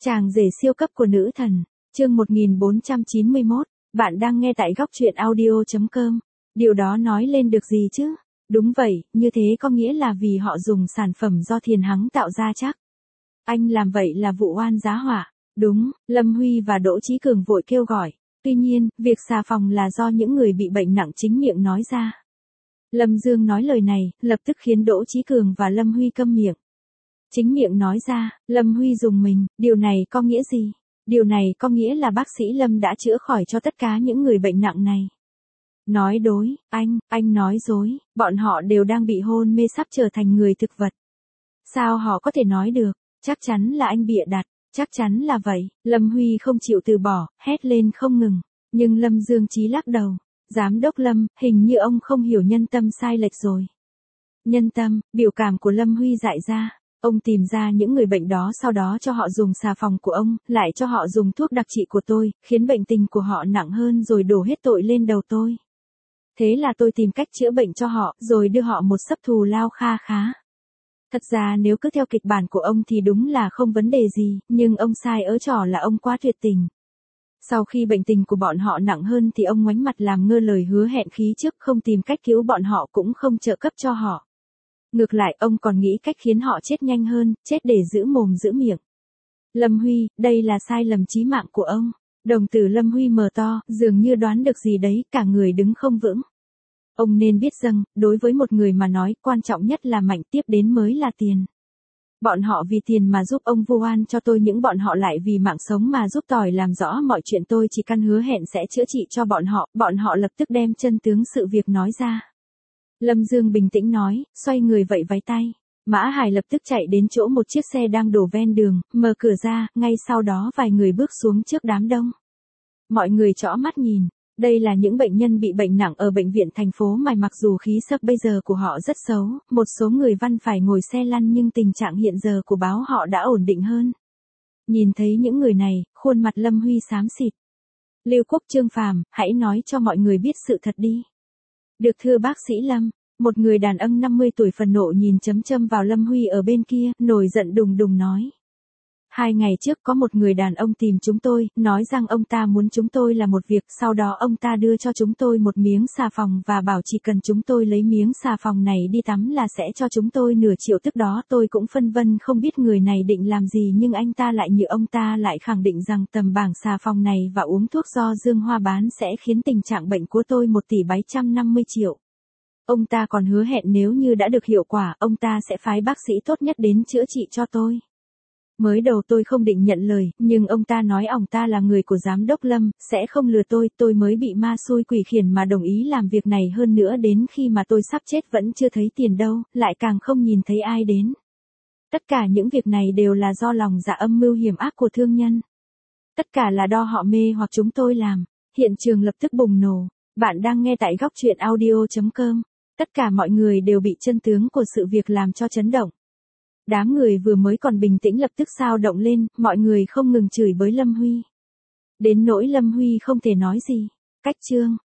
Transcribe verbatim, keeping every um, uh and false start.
Chàng rể siêu cấp của nữ thần, chương một nghìn bốn trăm chín mươi mốt, bạn đang nghe tại góc truyện audio chấm com. Điều đó nói lên được gì chứ? Đúng vậy, như thế có nghĩa là vì họ dùng sản phẩm do Thiền Hắng tạo ra chắc. Anh làm vậy là vụ oan giá họa. Đúng, Lâm Huy và Đỗ Chí Cường vội kêu gọi. Tuy nhiên, việc xà phòng là do những người bị bệnh nặng chính miệng nói ra. Lâm Dương nói lời này, lập tức khiến Đỗ Chí Cường và Lâm Huy câm miệng. Chính miệng nói ra, Lâm Huy dùng mình, điều này có nghĩa gì? Điều này có nghĩa là bác sĩ Lâm đã chữa khỏi cho tất cả những người bệnh nặng này. Nói đối, anh, anh nói dối, bọn họ đều đang bị hôn mê sắp trở thành người thực vật. Sao họ có thể nói được? Chắc chắn là anh bịa đặt, chắc chắn là vậy. Lâm Huy không chịu từ bỏ, hét lên không ngừng. Nhưng Lâm Dương Chí lắc đầu. Giám đốc Lâm, hình như ông không hiểu nhân tâm sai lệch rồi. Nhân tâm, biểu cảm của Lâm Huy dại ra. Ông tìm ra những người bệnh đó, sau đó cho họ dùng xà phòng của ông, lại cho họ dùng thuốc đặc trị của tôi, khiến bệnh tình của họ nặng hơn rồi đổ hết tội lên đầu tôi. Thế là tôi tìm cách chữa bệnh cho họ, rồi đưa họ một sấp thù lao kha khá. Thật ra nếu cứ theo kịch bản của ông thì đúng là không vấn đề gì, nhưng ông sai ở trò là ông quá tuyệt tình. Sau khi bệnh tình của bọn họ nặng hơn thì ông ngoảnh mặt làm ngơ lời hứa hẹn khí trước, không tìm cách cứu bọn họ cũng không trợ cấp cho họ. Ngược lại, ông còn nghĩ cách khiến họ chết nhanh hơn, chết để giữ mồm giữ miệng. Lâm Huy, đây là sai lầm chí mạng của ông. Đồng tử Lâm Huy mở to, dường như đoán được gì đấy, cả người đứng không vững. Ông nên biết rằng, đối với một người mà nói, quan trọng nhất là mạnh, tiếp đến mới là tiền. Bọn họ vì tiền mà giúp ông vu oan cho tôi, những bọn họ lại vì mạng sống mà giúp tỏi làm rõ mọi chuyện. Tôi chỉ căn hứa hẹn sẽ chữa trị cho bọn họ, bọn họ lập tức đem chân tướng sự việc nói ra. Lâm Dương bình tĩnh nói, xoay người vẫy váy tay. Mã Hải lập tức chạy đến chỗ một chiếc xe đang đổ ven đường, mở cửa ra, ngay sau đó vài người bước xuống trước đám đông. Mọi người trõ mắt nhìn, đây là những bệnh nhân bị bệnh nặng ở bệnh viện thành phố Mài, mặc dù khí sắc bây giờ của họ rất xấu, một số người văn phải ngồi xe lăn nhưng tình trạng hiện giờ của báo họ đã ổn định hơn. Nhìn thấy những người này, khuôn mặt Lâm Huy xám xịt. Lưu Quốc Trương Phàm, hãy nói cho mọi người biết sự thật đi. Được thưa bác sĩ Lâm. Một người đàn ông năm mươi tuổi phần nộ nhìn chấm châm vào Lâm Huy ở bên kia, nổi giận đùng đùng nói. Hai ngày trước có một người đàn ông tìm chúng tôi, nói rằng ông ta muốn chúng tôi làm một việc, sau đó ông ta đưa cho chúng tôi một miếng xà phòng và bảo chỉ cần chúng tôi lấy miếng xà phòng này đi tắm là sẽ cho chúng tôi nửa triệu. Tức đó tôi cũng phân vân không biết người này định làm gì, nhưng anh ta lại như ông ta lại khẳng định rằng tầm bảng xà phòng này và uống thuốc do Dương Hoa bán sẽ khiến tình trạng bệnh của tôi một tỷ bảy trăm năm mươi triệu. Ông ta còn hứa hẹn nếu như đã được hiệu quả, ông ta sẽ phái bác sĩ tốt nhất đến chữa trị cho tôi. Mới đầu tôi không định nhận lời, nhưng ông ta nói ông ta là người của giám đốc Lâm, sẽ không lừa tôi, tôi mới bị ma xui quỷ khiển mà đồng ý làm việc này. Hơn nữa đến khi mà tôi sắp chết vẫn chưa thấy tiền đâu, lại càng không nhìn thấy ai đến. Tất cả những việc này đều là do lòng dạ âm mưu hiểm ác của thương nhân. Tất cả là do họ mê hoặc chúng tôi làm. Hiện trường lập tức bùng nổ. Bạn đang nghe tại góc truyện audio chấm com. Tất cả mọi người đều bị chân tướng của sự việc làm cho chấn động. Đám người vừa mới còn bình tĩnh lập tức xao động lên, mọi người không ngừng chửi bới Lâm Huy. Đến nỗi Lâm Huy không thể nói gì. Cách chương,